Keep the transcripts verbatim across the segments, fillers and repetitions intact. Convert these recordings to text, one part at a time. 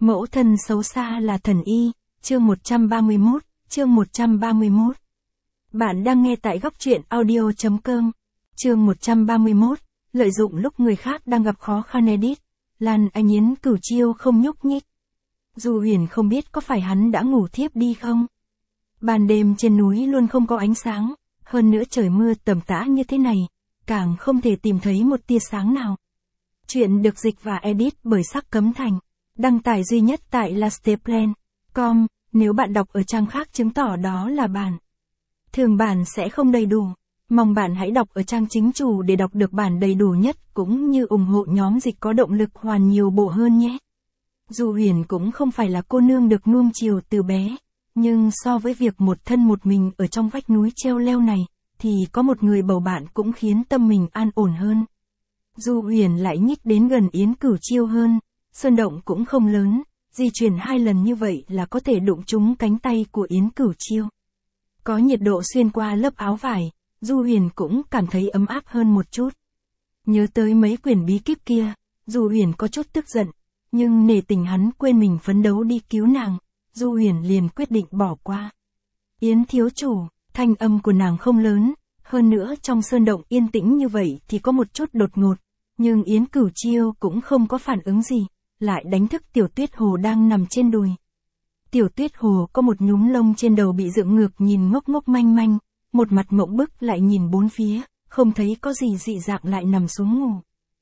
Mẫu thân xấu xa là thần y, chương một trăm ba mươi mốt, chương một trăm ba mươi mốt. Bạn đang nghe tại góc truyện audio.com. Chương một trăm ba mươi mốt, lợi dụng lúc người khác đang gặp khó khăn edit. Lan Anh Yến Cửu Chiêu không nhúc nhích. Du Huyền không biết có phải hắn đã ngủ thiếp đi không. Ban đêm trên núi luôn không có ánh sáng, hơn nữa trời mưa tầm tã như thế này, càng không thể tìm thấy một tia sáng nào. Chuyện được dịch và edit bởi Sắc Cấm Thành. Đăng tải duy nhất tại lasteplan chấm com, nếu bạn đọc ở trang khác chứng tỏ đó là bản thường bản sẽ không đầy đủ. Mong bạn hãy đọc ở trang chính chủ để đọc được bản đầy đủ nhất cũng như ủng hộ nhóm dịch có động lực hoàn nhiều bộ hơn nhé. Du Huyền cũng không phải là cô nương được nuông chiều từ bé, nhưng so với việc một thân một mình ở trong vách núi treo leo này, thì có một người bầu bạn cũng khiến tâm mình an ổn hơn. Du Huyền lại nhích đến gần Yến Cửu Chiêu hơn. Sơn động cũng không lớn, di chuyển hai lần như vậy là có thể đụng trúng cánh tay của Yến Cửu Chiêu. Có nhiệt độ xuyên qua lớp áo vải, Du Huyền cũng cảm thấy ấm áp hơn một chút. Nhớ tới mấy quyển bí kíp kia, Du Huyền có chút tức giận, nhưng nể tình hắn quên mình phấn đấu đi cứu nàng, Du Huyền liền quyết định bỏ qua. Yến thiếu chủ, thanh âm của nàng không lớn, hơn nữa trong sơn động yên tĩnh như vậy thì có một chút đột ngột, nhưng Yến Cửu Chiêu cũng không có phản ứng gì, lại đánh thức Tiểu Tuyết Hồ đang nằm trên đùi. Tiểu Tuyết Hồ có một nhúm lông trên đầu bị dựng ngược nhìn ngốc ngốc manh manh, một mặt mộng bức lại nhìn bốn phía, không thấy có gì dị dạng lại nằm xuống ngủ.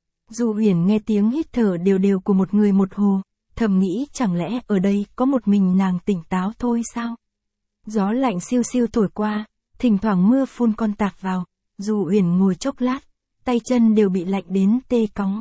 Du Huyền nghe tiếng hít thở đều đều của một người một hồ, thầm nghĩ chẳng lẽ ở đây có một mình nàng tỉnh táo thôi sao? Gió lạnh siêu siêu thổi qua, thỉnh thoảng mưa phun con tạc vào, Du Huyền ngồi chốc lát, tay chân đều bị lạnh đến tê cóng.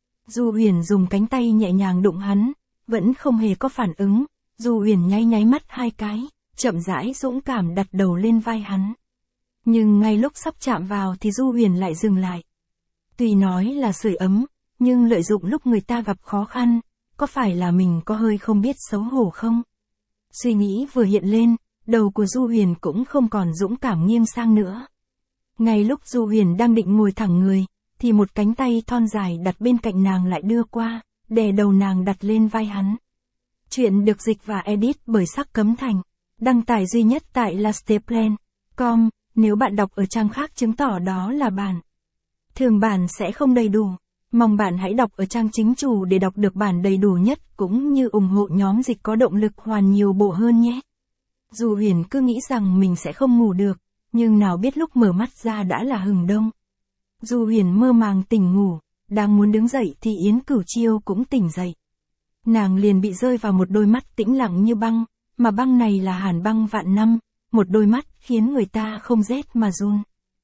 Du Huyền dùng cánh tay nhẹ nhàng đụng hắn, vẫn không hề có phản ứng. Du Huyền nháy nháy mắt hai cái, chậm rãi dũng cảm đặt đầu lên vai hắn. Nhưng ngay lúc sắp chạm vào thì Du Huyền lại dừng lại. Tuy nói là sưởi ấm, nhưng lợi dụng lúc người ta gặp khó khăn, có phải là mình có hơi không biết xấu hổ không? Suy nghĩ vừa hiện lên, đầu của Du Huyền cũng không còn dũng cảm nghiêng sang nữa. Ngay lúc Du Huyền đang định ngồi thẳng người, thì một cánh tay thon dài đặt bên cạnh nàng lại đưa qua, đè đầu nàng đặt lên vai hắn. Chuyện được dịch và edit bởi Sắc Cấm Thành. Đăng tải duy nhất tại lasteplan chấm com, nếu bạn đọc ở trang khác chứng tỏ đó là bản thường bản sẽ không đầy đủ. Mong bạn hãy đọc ở trang chính chủ để đọc được bản đầy đủ nhất cũng như ủng hộ nhóm dịch có động lực hoàn nhiều bộ hơn nhé. Du Huyền cứ nghĩ rằng mình sẽ không ngủ được, nhưng nào biết lúc mở mắt ra đã là hừng đông. Du Huyền mơ màng tỉnh ngủ, đang muốn đứng dậy thì Yến Cửu Chiêu cũng tỉnh dậy. Nàng liền bị rơi vào một đôi mắt tĩnh lặng như băng, mà băng này là hàn băng vạn năm, một đôi mắt khiến người ta không rét mà run.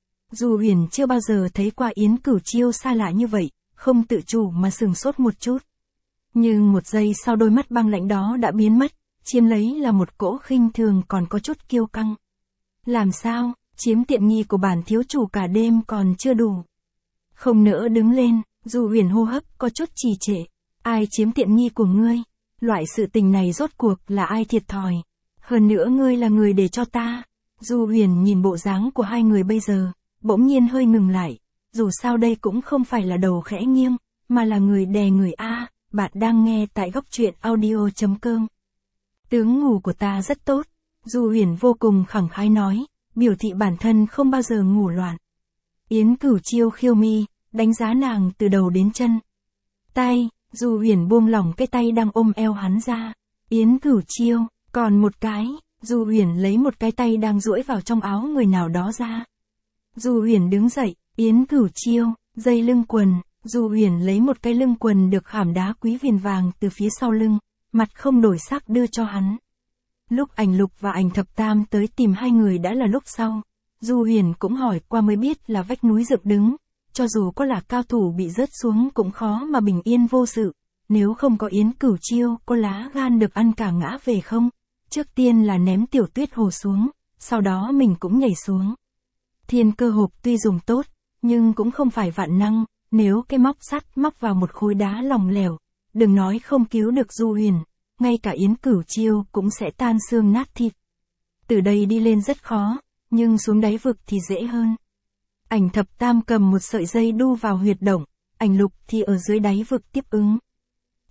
Du Huyền chưa bao giờ thấy qua Yến Cửu Chiêu xa lạ như vậy, không tự chủ mà sửng sốt một chút. Nhưng một giây sau đôi mắt băng lạnh đó đã biến mất, chiếm lấy là một cỗ khinh thường còn có chút kiêu căng. Làm sao, chiếm tiện nghi của bản thiếu chủ cả đêm còn chưa đủ. Không nỡ đứng lên, Du Huyền hô hấp có chút trì trệ. Ai chiếm tiện nghi của ngươi? Loại sự tình này rốt cuộc là ai thiệt thòi? Hơn nữa ngươi là người để cho ta. Du Huyền nhìn bộ dáng của hai người bây giờ, bỗng nhiên hơi ngừng lại. Dù sao đây cũng không phải là đầu khẽ nghiêng, mà là người đè người A. Bạn đang nghe tại góc truyện audio.com. Tướng ngủ của ta rất tốt. Du Huyền vô cùng khẳng khái nói, biểu thị bản thân không bao giờ ngủ loạn. Yến Cửu Chiêu khiêu mi, đánh giá nàng từ đầu đến chân. Tay, Du Huyền buông lỏng cái tay đang ôm eo hắn ra. Yến Cửu Chiêu, còn một cái, Du Huyền lấy một cái tay đang duỗi vào trong áo người nào đó ra. Du Huyền đứng dậy, Yến Cửu Chiêu, dây lưng quần, Du Huyền lấy một cái lưng quần được khảm đá quý viền vàng từ phía sau lưng, mặt không đổi sắc đưa cho hắn. Lúc Ảnh Lục và Ảnh Thập Tam tới tìm hai người đã là lúc sau. Du Huyền cũng hỏi qua mới biết là vách núi dựng đứng. Cho dù có là cao thủ bị rớt xuống cũng khó mà bình yên vô sự. Nếu không có Yến Cửu Chiêu, có lá gan được ăn cả ngã về không? Trước tiên là ném Tiểu Tuyết Hồ xuống, sau đó mình cũng nhảy xuống. Thiên cơ hộp tuy dùng tốt, nhưng cũng không phải vạn năng. Nếu cái móc sắt móc vào một khối đá lỏng lẻo, đừng nói không cứu được Du Huyền, ngay cả Yến Cửu Chiêu cũng sẽ tan xương nát thịt. Từ đây đi lên rất khó, nhưng xuống đáy vực thì dễ hơn. Ảnh Thập Tam cầm một sợi dây đu vào huyệt động, Ảnh Lục thì ở dưới đáy vực tiếp ứng.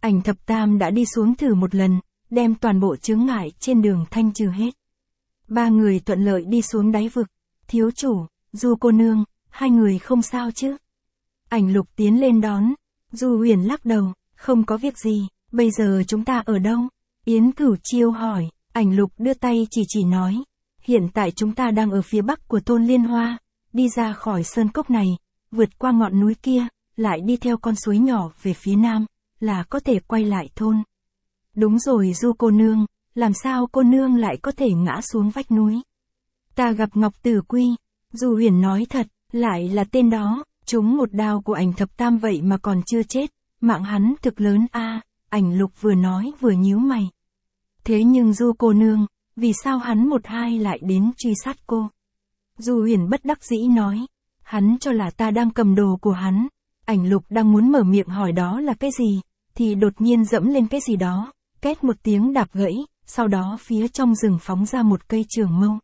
Ảnh thập tam đã đi xuống thử một lần, đem toàn bộ chướng ngại trên đường thanh trừ hết. Ba người thuận lợi đi xuống đáy vực. Thiếu chủ, Du cô nương, hai người không sao chứ? Ảnh Lục tiến lên đón. Du Huyền lắc đầu, không có việc gì, bây giờ chúng ta ở đâu? Yến Cửu Chiêu hỏi. Ảnh Lục đưa tay chỉ chỉ nói, hiện tại chúng ta đang ở phía bắc của thôn Liên Hoa, đi ra khỏi sơn cốc này, vượt qua ngọn núi kia, lại đi theo con suối nhỏ về phía nam, là có thể quay lại thôn. Đúng rồi Du cô nương, làm sao cô nương lại có thể ngã xuống vách núi? Ta gặp Ngọc Tử Quy. Du Huyền nói thật, lại là tên đó, trúng một đao của Ảnh thập tam vậy mà còn chưa chết, mạng hắn thực lớn a. Ảnh Lục vừa nói vừa nhíu mày. Thế nhưng Du cô nương, vì sao hắn một hai lại đến truy sát cô? Du Huyền bất đắc dĩ nói, hắn cho là ta đang cầm đồ của hắn. Ảnh Lục đang muốn mở miệng hỏi đó là cái gì, thì đột nhiên dẫm lên cái gì đó, két một tiếng đạp gãy, sau đó phía trong rừng phóng ra một cây trường mâu.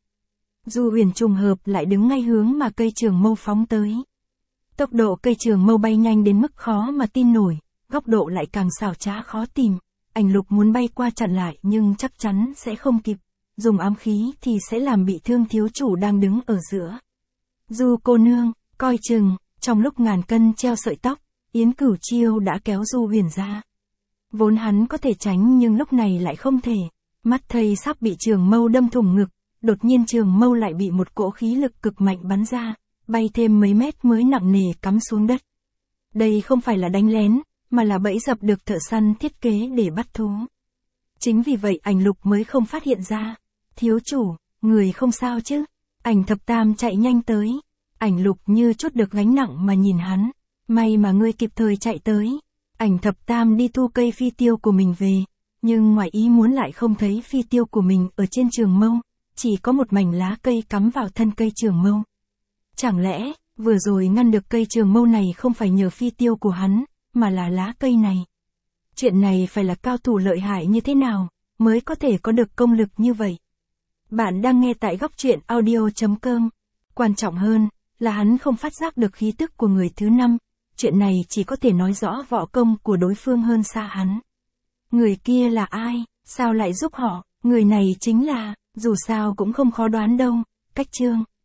Du Huyền trùng hợp lại đứng ngay hướng mà cây trường mâu phóng tới. Tốc độ cây trường mâu bay nhanh đến mức khó mà tin nổi, góc độ lại càng xảo trá khó tìm. Ảnh Lục muốn bay qua chặn lại nhưng chắc chắn sẽ không kịp, dùng ám khí thì sẽ làm bị thương thiếu chủ đang đứng ở giữa. Du cô nương, coi chừng. Trong lúc ngàn cân treo sợi tóc, Yến Cửu Chiêu đã kéo Du Huyền ra. Vốn hắn có thể tránh nhưng lúc này lại không thể. Mắt thầy sắp bị trường mâu đâm thủng ngực, đột nhiên trường mâu lại bị một cỗ khí lực cực mạnh bắn ra, bay thêm mấy mét mới nặng nề cắm xuống đất. Đây không phải là đánh lén, mà là bẫy dập được thợ săn thiết kế để bắt thú. Chính vì vậy Ảnh Lục mới không phát hiện ra. Thiếu chủ, người không sao chứ? Ảnh thập tam chạy nhanh tới. Ảnh Lục như chút được gánh nặng mà nhìn hắn. May mà ngươi kịp thời chạy tới. Ảnh thập tam đi thu cây phi tiêu của mình về. Nhưng ngoài ý muốn lại không thấy phi tiêu của mình ở trên trường mâu. Chỉ có một mảnh lá cây cắm vào thân cây trường mâu. Chẳng lẽ, vừa rồi ngăn được cây trường mâu này không phải nhờ phi tiêu của hắn, mà là lá cây này. Chuyện này phải là cao thủ lợi hại như thế nào, mới có thể có được công lực như vậy. Bạn đang nghe tại góc truyện audio chấm com. Quan trọng hơn, là hắn không phát giác được khí tức của người thứ năm. Chuyện này chỉ có thể nói rõ võ công của đối phương hơn xa hắn. Người kia là ai, sao lại giúp họ, người này chính là, dù sao cũng không khó đoán đâu, Cách Chương.